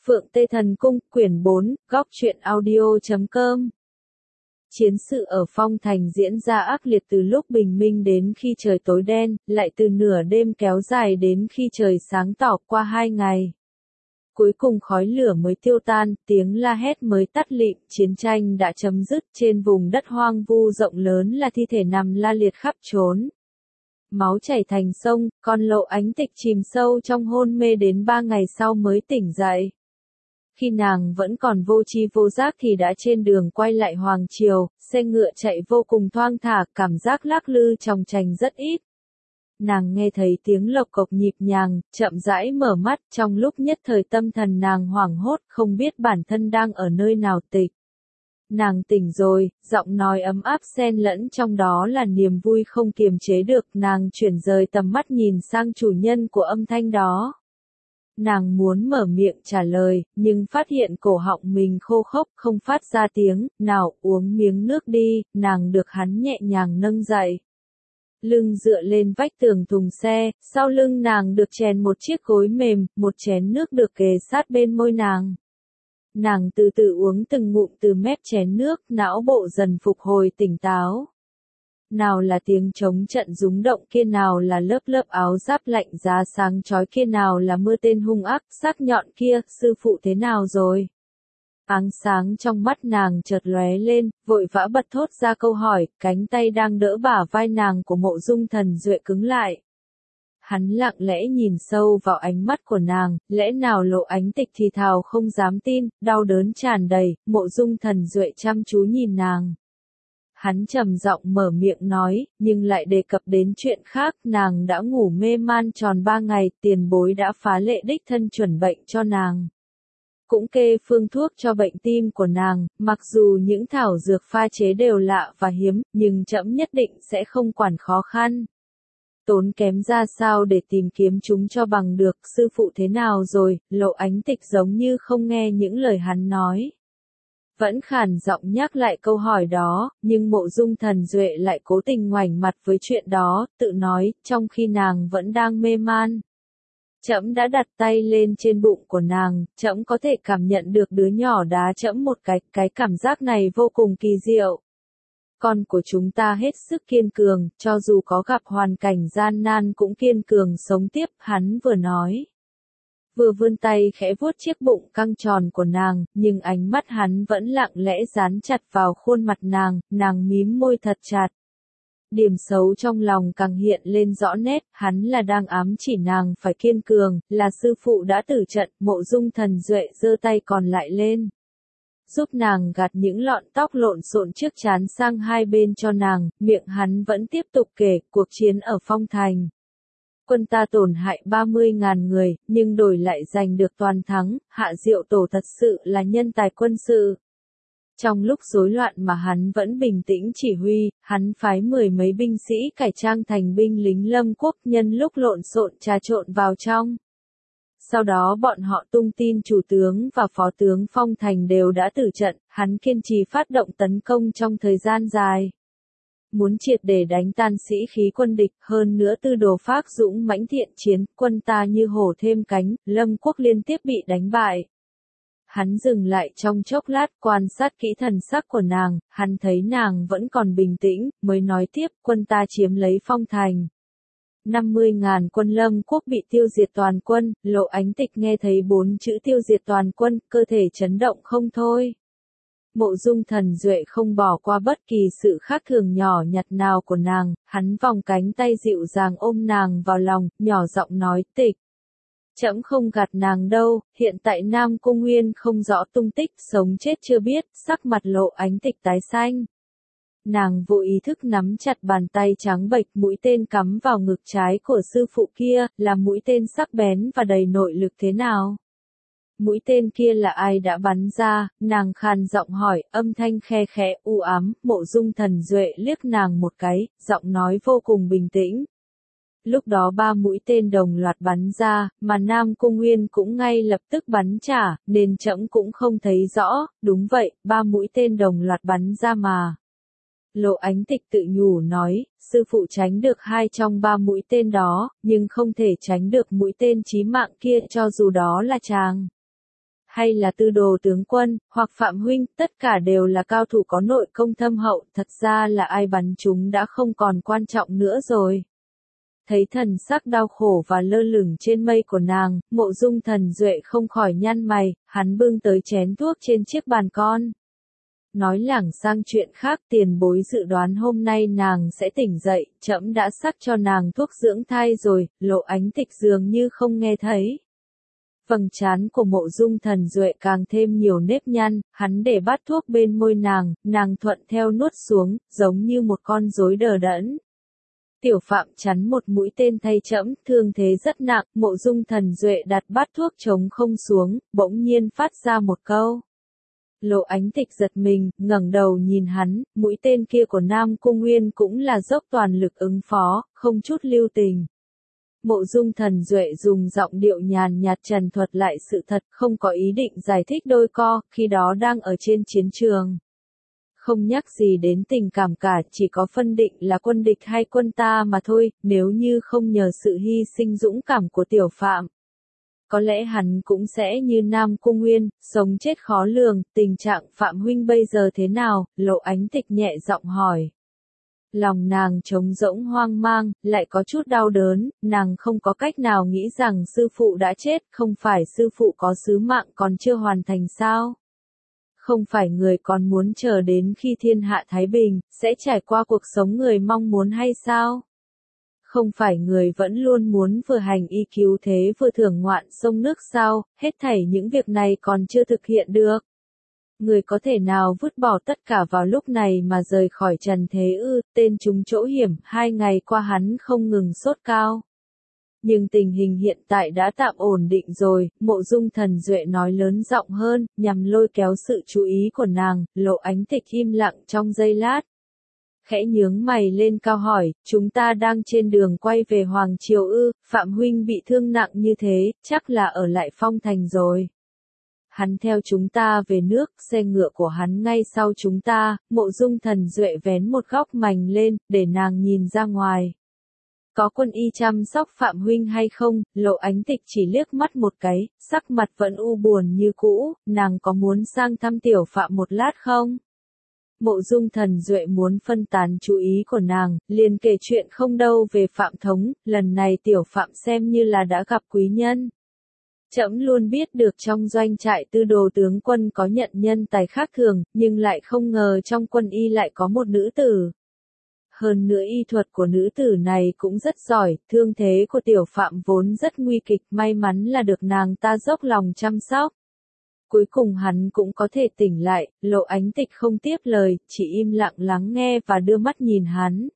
Phượng Tê Thần Cung, quyển 4, góc truyện audio.com. Chiến sự ở Phong Thành diễn ra ác liệt từ lúc bình minh đến khi trời tối đen, lại từ nửa đêm kéo dài đến khi trời sáng tỏ qua 2 ngày. Cuối cùng khói lửa mới tiêu tan, tiếng la hét mới tắt lịm, chiến tranh đã chấm dứt, trên vùng đất hoang vu rộng lớn là thi thể nằm la liệt khắp trốn. Máu chảy thành sông, con Lộ Ánh Tịch chìm sâu trong hôn mê đến 3 ngày sau mới tỉnh dậy. Khi nàng vẫn còn vô tri vô giác thì đã trên đường quay lại Hoàng Triều, xe ngựa chạy vô cùng thoang thả, cảm giác lắc lư chòng chành rất ít. Nàng nghe thấy tiếng lộc cộc nhịp nhàng, chậm rãi mở mắt, trong lúc nhất thời tâm thần nàng hoảng hốt, không biết bản thân đang ở nơi nào. Tịch. Nàng tỉnh rồi, giọng nói ấm áp xen lẫn trong đó là niềm vui không kiềm chế được, nàng chuyển rời tầm mắt nhìn sang chủ nhân của âm thanh đó. Nàng muốn mở miệng trả lời, nhưng phát hiện cổ họng mình khô khốc, không phát ra tiếng, nào uống miếng nước đi, nàng được hắn nhẹ nhàng nâng dậy. Lưng dựa lên vách tường thùng xe, sau lưng nàng được chèn một chiếc gối mềm, một chén nước được kề sát bên môi nàng. Nàng từ từ uống từng ngụm từ mép chén nước, não bộ dần phục hồi tỉnh táo. Nào là tiếng trống trận rúng động kia, nào là lớp lớp áo giáp lạnh giá sáng chói kia, nào là mưa tên hung ác, sắc nhọn kia, sư phụ thế nào rồi? Áng sáng trong mắt nàng chợt lóe lên, vội vã bật thốt ra câu hỏi, cánh tay đang đỡ bả vai nàng của Mộ Dung Thần Duệ cứng lại. Hắn lặng lẽ nhìn sâu vào ánh mắt của nàng, lẽ nào Lộ Ánh Tịch thì thào không dám tin, đau đớn tràn đầy, Mộ Dung Thần Duệ chăm chú nhìn nàng. Hắn trầm giọng mở miệng nói, nhưng lại đề cập đến chuyện khác, nàng đã ngủ mê man tròn 3 ngày, tiền bối đã phá lệ đích thân chuẩn bệnh cho nàng. Cũng kê phương thuốc cho bệnh tim của nàng, mặc dù những thảo dược pha chế đều lạ và hiếm, nhưng trẫm nhất định sẽ không quản khó khăn. Tốn kém ra sao để tìm kiếm chúng cho bằng được, sư phụ thế nào rồi? Lộ Ánh Tịch giống như không nghe những lời hắn nói. Vẫn khàn giọng nhắc lại câu hỏi đó, nhưng Mộ Dung Thần Duệ lại cố tình ngoảnh mặt với chuyện đó, tự nói, trong khi nàng vẫn đang mê man. Trẫm đã đặt tay lên trên bụng của nàng, trẫm có thể cảm nhận được đứa nhỏ đá trẫm một cái cảm giác này vô cùng kỳ diệu. Con của chúng ta hết sức kiên cường, cho dù có gặp hoàn cảnh gian nan cũng kiên cường sống tiếp, hắn vừa nói. Vừa vươn tay khẽ vuốt chiếc bụng căng tròn của nàng, nhưng ánh mắt hắn vẫn lặng lẽ dán chặt vào khuôn mặt nàng mím môi thật chặt. Điểm xấu trong lòng càng hiện lên rõ nét, hắn là đang ám chỉ nàng phải kiên cường, là sư phụ đã tử trận. Mộ Dung Thần Duệ giơ tay còn lại lên, giúp nàng gạt những lọn tóc lộn xộn trước trán sang hai bên cho nàng, miệng hắn vẫn tiếp tục kể, cuộc chiến ở Phong Thành. Quân ta tổn hại 30.000 người, nhưng đổi lại giành được toàn thắng, Hạ Diệu Tổ thật sự là nhân tài quân sự. Trong lúc rối loạn mà hắn vẫn bình tĩnh chỉ huy, hắn phái 10 mấy binh sĩ cải trang thành binh lính Lâm Quốc, nhân lúc lộn xộn trà trộn vào trong. Sau đó bọn họ tung tin chủ tướng và phó tướng Phong Thành đều đã tử trận, hắn kiên trì phát động tấn công trong thời gian dài. Muốn triệt để đánh tan sĩ khí quân địch, hơn nữa tư đồ phác dũng mãnh thiện chiến, quân ta như hổ thêm cánh, Lâm Quốc liên tiếp bị đánh bại. Hắn dừng lại trong chốc lát, quan sát kỹ thần sắc của nàng, hắn thấy nàng vẫn còn bình tĩnh, mới nói tiếp, quân ta chiếm lấy Phong Thành. 50.000 quân Lâm Quốc bị tiêu diệt toàn quân. Lộ Ánh Tịch nghe thấy 4 chữ tiêu diệt toàn quân, cơ thể chấn động không thôi. Mộ Dung Thần Duệ không bỏ qua bất kỳ sự khác thường nhỏ nhặt nào của nàng, hắn vòng cánh tay dịu dàng ôm nàng vào lòng, nhỏ giọng nói, Tịch. Trẫm không gạt nàng đâu, hiện tại Nam Cung Nguyên không rõ tung tích, sống chết chưa biết, sắc mặt Lộ Ánh Tịch tái xanh. Nàng vô ý thức nắm chặt bàn tay trắng bệch, mũi tên cắm vào ngực trái của sư phụ kia, là mũi tên sắc bén và đầy nội lực thế nào? Mũi tên kia là ai đã bắn ra? Nàng khàn giọng hỏi, âm thanh khe khẽ u ám. Mộ Dung Thần Duệ liếc nàng một cái, giọng nói vô cùng bình tĩnh. Lúc đó 3 mũi tên đồng loạt bắn ra, mà Nam Cung Nguyên cũng ngay lập tức bắn trả, nên trẫm cũng không thấy rõ. Đúng vậy, 3 mũi tên đồng loạt bắn ra mà. Lộ Ánh Tịch tự nhủ nói, sư phụ tránh được 2 trong 3 mũi tên đó, nhưng không thể tránh được mũi tên chí mạng kia cho dù đó là chàng hay là Tư Đồ tướng quân, hoặc Phạm huynh, tất cả đều là cao thủ có nội công thâm hậu, thật ra là ai bắn chúng đã không còn quan trọng nữa rồi. Thấy thần sắc đau khổ và lơ lửng trên mây của nàng, Mộ Dung Thần Duệ không khỏi nhăn mày, hắn bưng tới chén thuốc trên chiếc bàn con. Nói lảng sang chuyện khác, tiền bối dự đoán hôm nay nàng sẽ tỉnh dậy, trẫm đã sắc cho nàng thuốc dưỡng thai rồi. Lộ Ánh Tịch dường như không nghe thấy. Vầng trán của Mộ Dung Thần Duệ càng thêm nhiều nếp nhăn, hắn để bát thuốc bên môi nàng thuận theo nuốt xuống, giống như một con rối đờ đẫn. Tiểu Phạm chắn một mũi tên thay trẫm, thương thế rất nặng. Mộ Dung Thần Duệ đặt bát thuốc trống không xuống, bỗng nhiên phát ra một câu. Lộ Ánh Tịch giật mình, ngẩng đầu nhìn hắn, mũi tên kia của Nam Cung Nguyên cũng là dốc toàn lực ứng phó, không chút lưu tình. Mộ Dung Thần Duệ dùng giọng điệu nhàn nhạt trần thuật lại sự thật, không có ý định giải thích đôi co, khi đó đang ở trên chiến trường. Không nhắc gì đến tình cảm cả, chỉ có phân định là quân địch hay quân ta mà thôi, nếu như không nhờ sự hy sinh dũng cảm của Tiểu Phạm. Có lẽ hắn cũng sẽ như Nam Cung Nguyên, sống chết khó lường. Tình trạng Phạm huynh bây giờ thế nào? Lộ Ánh Tịch nhẹ giọng hỏi. Lòng nàng trống rỗng hoang mang, lại có chút đau đớn, nàng không có cách nào nghĩ rằng sư phụ đã chết, không phải sư phụ có sứ mạng còn chưa hoàn thành sao? Không phải người còn muốn chờ đến khi thiên hạ thái bình, sẽ trải qua cuộc sống người mong muốn hay sao? Không phải người vẫn luôn muốn vừa hành y cứu thế vừa thưởng ngoạn sông nước sao, hết thảy những việc này còn chưa thực hiện được. Người có thể nào vứt bỏ tất cả vào lúc này mà rời khỏi trần thế ư? Tên trúng chỗ hiểm, 2 ngày qua hắn không ngừng sốt cao. Nhưng tình hình hiện tại đã tạm ổn định rồi. Mộ Dung Thần Duệ nói lớn giọng hơn, nhằm lôi kéo sự chú ý của nàng. Lộ Ánh Tịch im lặng trong giây lát. Khẽ nhướng mày lên cao hỏi, chúng ta đang trên đường quay về Hoàng Triều ư? Phạm huynh bị thương nặng như thế, chắc là ở lại Phong Thành rồi. Hắn theo chúng ta về nước, xe ngựa của hắn ngay sau chúng ta. Mộ Dung Thần Duệ vén một góc mành lên, để nàng nhìn ra ngoài. Có quân y chăm sóc Phạm huynh hay không? Lộ Ánh Tịch chỉ liếc mắt một cái, sắc mặt vẫn u buồn như cũ. Nàng có muốn sang thăm Tiểu Phạm một lát không? Mộ Dung Thần Duệ muốn phân tán chú ý của nàng, liền kể chuyện không đâu về Phạm thống. Lần này Tiểu Phạm xem như là đã gặp quý nhân. Trẫm luôn biết được trong doanh trại Tư Đồ tướng quân có nhận nhân tài khác thường, nhưng lại không ngờ trong quân y lại có một nữ tử. Hơn nữa y thuật của nữ tử này cũng rất giỏi, thương thế của Tiểu Phạm vốn rất nguy kịch, may mắn là được nàng ta dốc lòng chăm sóc. Cuối cùng hắn cũng có thể tỉnh lại. Lộ Ánh Tịch không tiếp lời, chỉ im lặng lắng nghe và đưa mắt nhìn hắn.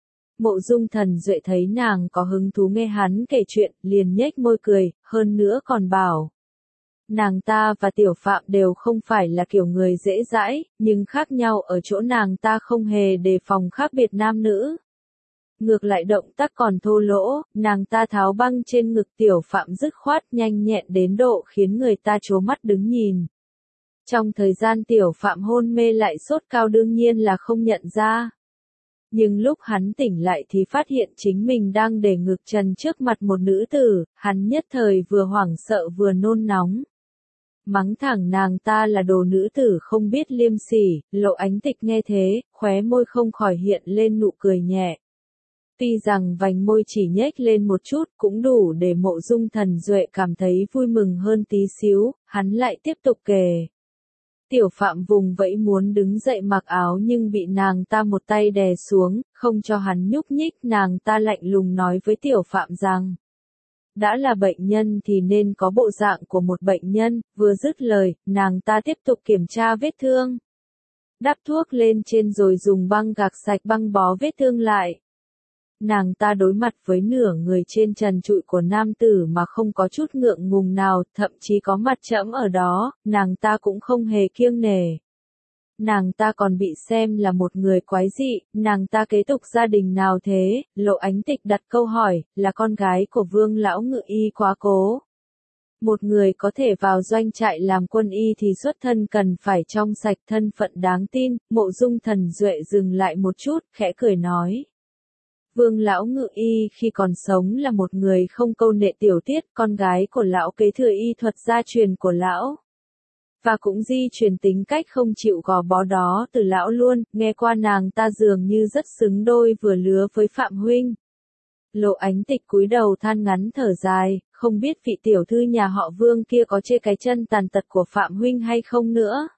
Mộ Dung Thần Duệ thấy nàng có hứng thú nghe hắn kể chuyện, liền nhếch môi cười, hơn nữa còn bảo. Nàng ta và Tiểu Phạm đều không phải là kiểu người dễ dãi, nhưng khác nhau ở chỗ nàng ta không hề đề phòng khác biệt nam nữ. Ngược lại động tác còn thô lỗ, nàng ta tháo băng trên ngực Tiểu Phạm dứt khoát nhanh nhẹn đến độ khiến người ta trố mắt đứng nhìn. Trong thời gian Tiểu Phạm hôn mê lại sốt cao đương nhiên là không nhận ra. Nhưng lúc hắn tỉnh lại thì phát hiện chính mình đang để ngực trần trước mặt một nữ tử, hắn nhất thời vừa hoảng sợ vừa nôn nóng. Mắng thẳng nàng ta là đồ nữ tử không biết liêm sỉ. Lộ Ánh Tịch nghe thế, khóe môi không khỏi hiện lên nụ cười nhẹ. Tuy rằng vành môi chỉ nhếch lên một chút cũng đủ để Mộ Dung Thần Duệ cảm thấy vui mừng hơn tí xíu, hắn lại tiếp tục kể. Tiểu Phạm vùng vẫy muốn đứng dậy mặc áo nhưng bị nàng ta một tay đè xuống, không cho hắn nhúc nhích. Nàng ta lạnh lùng nói với Tiểu Phạm rằng, đã là bệnh nhân thì nên có bộ dạng của một bệnh nhân. Vừa dứt lời, nàng ta tiếp tục kiểm tra vết thương. Đắp thuốc lên trên rồi dùng băng gạc sạch băng bó vết thương lại. Nàng ta đối mặt với nửa người trên trần trụi của nam tử mà không có chút ngượng ngùng nào, thậm chí có mặt trẫm ở đó, nàng ta cũng không hề kiêng nể. Nàng ta còn bị xem là một người quái dị. Nàng ta kế tục gia đình nào thế? Lộ Ánh Tịch đặt câu hỏi, là con gái của Vương lão ngự y Quá Cố. Một người có thể vào doanh trại làm quân y thì xuất thân cần phải trong sạch, thân phận đáng tin. Mộ Dung Thần Duệ dừng lại một chút, khẽ cười nói. Vương lão ngự y khi còn sống là một người không câu nệ tiểu tiết, con gái của lão kế thừa y thuật gia truyền của lão. và cũng di truyền tính cách không chịu gò bó đó từ lão luôn, nghe qua nàng ta dường như rất xứng đôi vừa lứa với Phạm huynh. Lộ Ánh Tịch cúi đầu than ngắn thở dài, không biết vị tiểu thư nhà họ Vương kia có chê cái chân tàn tật của Phạm huynh hay không nữa.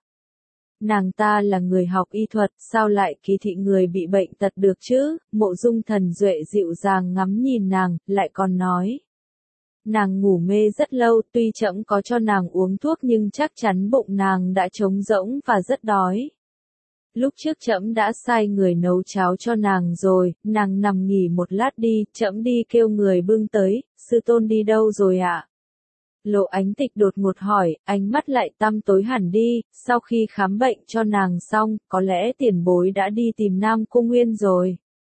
Nàng ta là người học y thuật, sao lại kỳ thị người bị bệnh tật được chứ? Mộ Dung Thần Duệ dịu dàng ngắm nhìn nàng, lại còn nói. Nàng ngủ mê rất lâu, tuy trẫm có cho nàng uống thuốc nhưng chắc chắn bụng nàng đã trống rỗng và rất đói. Lúc trước trẫm đã sai người nấu cháo cho nàng rồi, nàng nằm nghỉ một lát đi, trẫm đi kêu người bưng tới, sư tôn đi đâu rồi ạ? Lộ Ánh Tịch đột ngột hỏi, ánh mắt lại tăm tối hẳn đi, sau khi khám bệnh cho nàng xong, có lẽ tiền bối đã đi tìm Nam Cung Nguyên rồi.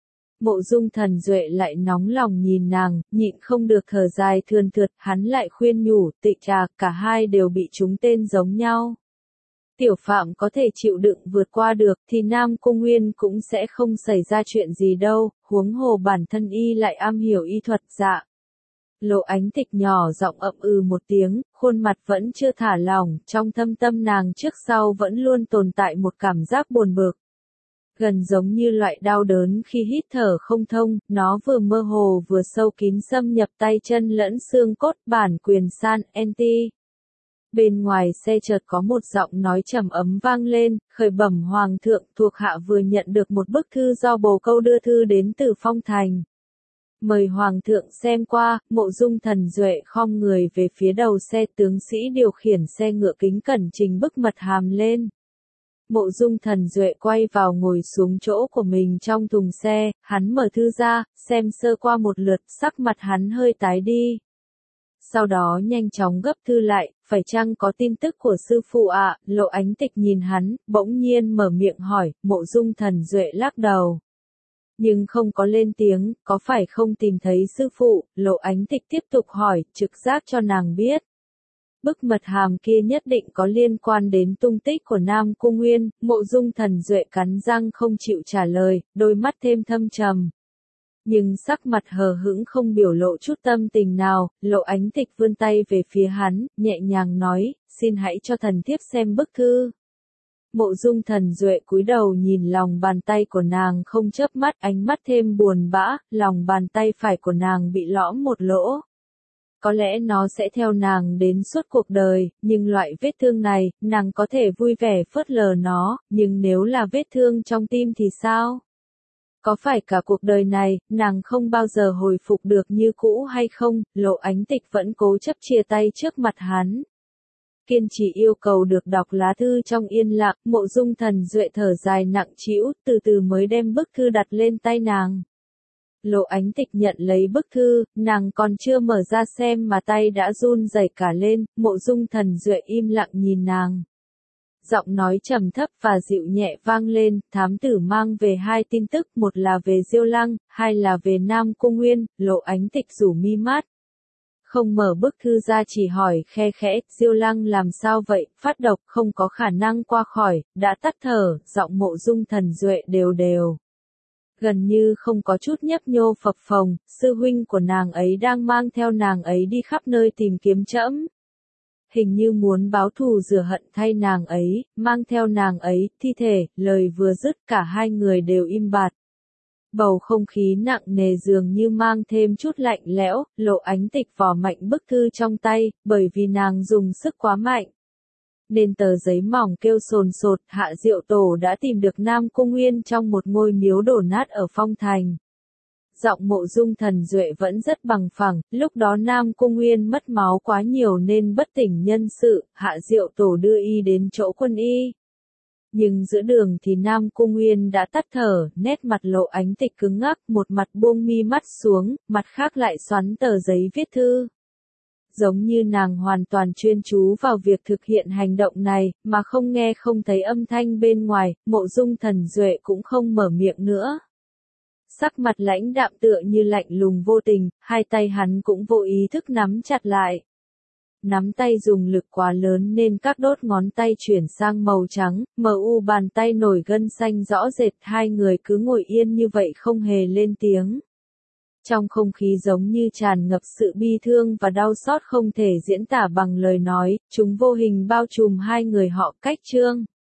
Mộ Dung Thần Duệ lại nóng lòng nhìn nàng, nhịn không được thở dài thườn thượt, hắn lại khuyên nhủ, Tịch trà, cả hai đều bị trúng tên giống nhau. Tiểu Phạm có thể chịu đựng vượt qua được, thì Nam Cung Nguyên cũng sẽ không xảy ra chuyện gì đâu, huống hồ bản thân y lại am hiểu y thuật dạ. Lộ Ánh Tịch nhỏ giọng ậm ừ một tiếng, khuôn mặt vẫn chưa thả lỏng, trong thâm tâm nàng trước sau vẫn luôn tồn tại một cảm giác buồn bực. Gần giống như loại đau đớn khi hít thở không thông, nó vừa mơ hồ vừa sâu kín xâm nhập tay chân lẫn xương cốt, bản quyền san, anti. Bên ngoài xe chợt có một giọng nói trầm ấm vang lên, khởi bẩm hoàng thượng, thuộc hạ vừa nhận được một bức thư do bồ câu đưa thư đến từ Phong Thành. Mời hoàng thượng xem qua. Mộ Dung Thần Duệ khom người về phía đầu xe, tướng sĩ điều khiển xe ngựa kính cẩn trình bức mật hàm lên. Mộ Dung Thần Duệ quay vào ngồi xuống chỗ của mình trong thùng xe, hắn mở thư ra, xem sơ qua một lượt, sắc mặt hắn hơi tái đi. Sau đó nhanh chóng gấp thư lại, phải chăng có tin tức của sư phụ ạ? Lộ Ánh Tịch nhìn hắn, bỗng nhiên mở miệng hỏi, Mộ Dung Thần Duệ lắc đầu. Nhưng không có lên tiếng, có phải không tìm thấy sư phụ? Lộ Ánh Tịch tiếp tục hỏi, trực giác cho nàng biết. Bức mật hàm kia nhất định có liên quan đến tung tích của Nam Cung Nguyên. Mộ Dung Thần Duệ cắn răng không chịu trả lời, đôi mắt thêm thâm trầm. Nhưng sắc mặt hờ hững không biểu lộ chút tâm tình nào. Lộ Ánh Tịch vươn tay về phía hắn, nhẹ nhàng nói, xin hãy cho thần thiếp xem bức thư. Mộ Dung Thần Duệ cúi đầu nhìn lòng bàn tay của nàng không chớp mắt, ánh mắt thêm buồn bã, lòng bàn tay phải của nàng bị lõm một lỗ. Có lẽ nó sẽ theo nàng đến suốt cuộc đời, nhưng loại vết thương này, nàng có thể vui vẻ phớt lờ nó, nhưng nếu là vết thương trong tim thì sao? Có phải cả cuộc đời này, nàng không bao giờ hồi phục được như cũ hay không? Lộ Ánh Tịch vẫn cố chấp chia tay trước mặt hắn. Kiên trì yêu cầu được đọc lá thư trong yên lặng. Mộ Dung Thần Duệ thở dài nặng trĩu, từ từ mới đem bức thư đặt lên tay nàng. Lộ Ánh Tịch nhận lấy bức thư, nàng còn chưa mở ra xem mà tay đã run rẩy cả lên. Mộ Dung Thần Duệ im lặng nhìn nàng. Giọng nói trầm thấp và dịu nhẹ vang lên, thám tử mang về hai tin tức, một là về Diêu Lăng, hai là về Nam Cung Nguyên. Lộ Ánh Tịch rủ mi mắt. Không mở bức thư ra, chỉ hỏi khe khẽ, Diêu Lăng làm sao vậy? Phát độc, không có khả năng qua khỏi, đã tắt thở. Giọng Mộ Dung Thần Duệ đều đều. Gần như không có chút nhấp nhô phập phồng, sư huynh của nàng ấy đang mang theo nàng ấy đi khắp nơi tìm kiếm trẫm. Hình như muốn báo thù rửa hận thay nàng ấy, mang theo nàng ấy, thi thể. Lời vừa dứt cả hai người đều im bặt. Bầu không khí nặng nề dường như mang thêm chút lạnh lẽo. Lộ Ánh Tịch vò mạnh bức thư trong tay, bởi vì nàng dùng sức quá mạnh. Nên tờ giấy mỏng kêu sồn sột. Hạ Diệu Tổ đã tìm được Nam Cung Nguyên trong một ngôi miếu đổ nát ở Phong Thành. Giọng Mộ Dung Thần Duệ vẫn rất bằng phẳng, lúc đó Nam Cung Nguyên mất máu quá nhiều nên bất tỉnh nhân sự, Hạ Diệu Tổ đưa y đến chỗ quân y. Nhưng giữa đường thì Nam Cung Nguyên đã tắt thở, nét mặt Lộ Ánh Tịch cứng ngắc, một mặt buông mi mắt xuống, mặt khác lại xoắn tờ giấy viết thư. Giống như nàng hoàn toàn chuyên chú vào việc thực hiện hành động này, mà không nghe không thấy âm thanh bên ngoài. Mộ Dung Thần Duệ cũng không mở miệng nữa. Sắc mặt lãnh đạm tựa như lạnh lùng vô tình, hai tay hắn cũng vô ý thức nắm chặt lại. Nắm tay dùng lực quá lớn nên các đốt ngón tay chuyển sang màu trắng, mờ u bàn tay nổi gân xanh rõ rệt. Hai người cứ ngồi yên như vậy không hề lên tiếng. Trong không khí giống như tràn ngập sự bi thương và đau xót không thể diễn tả bằng lời nói, chúng vô hình bao trùm hai người họ Cách Trương.